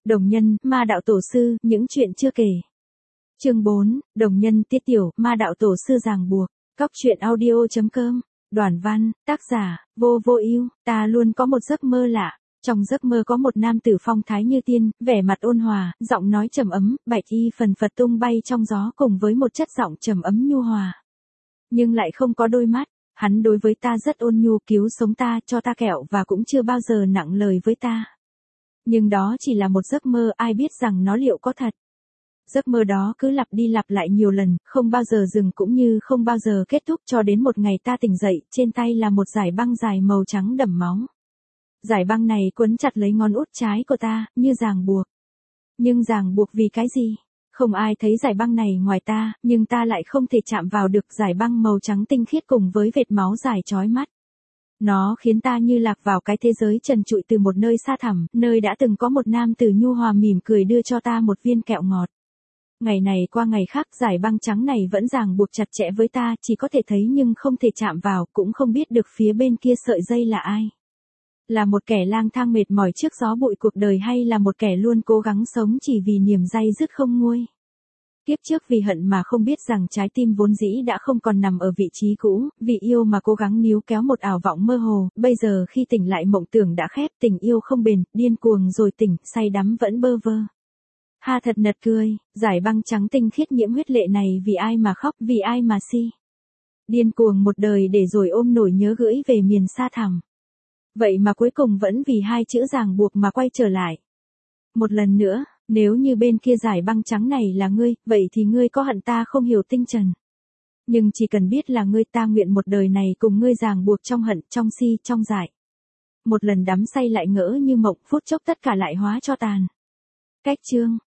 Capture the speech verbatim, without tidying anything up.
Đồng nhân, ma đạo tổ sư, những chuyện chưa kể. Chương bốn, đồng nhân tiết tiểu, ma đạo tổ sư ràng buộc. Cóc truyện audio chấm com. Đoàn văn, tác giả, vô vô ưu. Ta luôn có một giấc mơ lạ. Trong giấc mơ có một nam tử phong thái như tiên, vẻ mặt ôn hòa, giọng nói trầm ấm, bạch y phần phật tung bay trong gió cùng với một chất giọng trầm ấm nhu hòa. Nhưng lại không có đôi mắt. Hắn đối với ta rất ôn nhu, cứu sống ta, cho ta kẹo và cũng chưa bao giờ nặng lời với ta. Nhưng đó chỉ là một giấc mơ, ai biết rằng nó liệu có thật. Giấc mơ đó cứ lặp đi lặp lại nhiều lần, không bao giờ dừng cũng như không bao giờ kết thúc, cho đến một ngày ta tỉnh dậy, trên tay là một dải băng dài màu trắng đẫm máu. Dải băng này quấn chặt lấy ngón út trái của ta, như ràng buộc. Nhưng ràng buộc vì cái gì? Không ai thấy dải băng này ngoài ta, nhưng ta lại không thể chạm vào được dải băng màu trắng tinh khiết cùng với vệt máu dài chói mắt. Nó khiến ta như lạc vào cái thế giới trần trụi từ một nơi xa thẳm, nơi đã từng có một nam tử nhu hòa mỉm cười đưa cho ta một viên kẹo ngọt. Ngày này qua ngày khác, dải băng trắng này vẫn ràng buộc chặt chẽ với ta, chỉ có thể thấy nhưng không thể chạm vào, cũng không biết được phía bên kia sợi dây là ai. Là một kẻ lang thang mệt mỏi trước gió bụi cuộc đời, hay là một kẻ luôn cố gắng sống chỉ vì niềm day dứt không nguôi. Kiếp trước vì hận mà không biết rằng trái tim vốn dĩ đã không còn nằm ở vị trí cũ, vì yêu mà cố gắng níu kéo một ảo vọng mơ hồ, bây giờ khi tỉnh lại mộng tưởng đã khép, tình yêu không bền, điên cuồng rồi tỉnh, say đắm vẫn bơ vơ. Ha thật nật cười, dải băng trắng tinh khiết nhiễm huyết lệ này vì ai mà khóc, vì ai mà si. Điên cuồng một đời để rồi ôm nỗi nhớ gửi về miền xa thẳm. Vậy mà cuối cùng vẫn vì hai chữ ràng buộc mà quay trở lại. Một lần nữa, nếu như bên kia dải băng trắng này là ngươi, vậy thì ngươi có hận ta không hiểu tinh trần. Nhưng chỉ cần biết là ngươi, ta nguyện một đời này cùng ngươi ràng buộc trong hận, trong si, trong dại. Một lần đắm say lại ngỡ như mộng, phút chốc tất cả lại hóa cho tàn. Cách chương.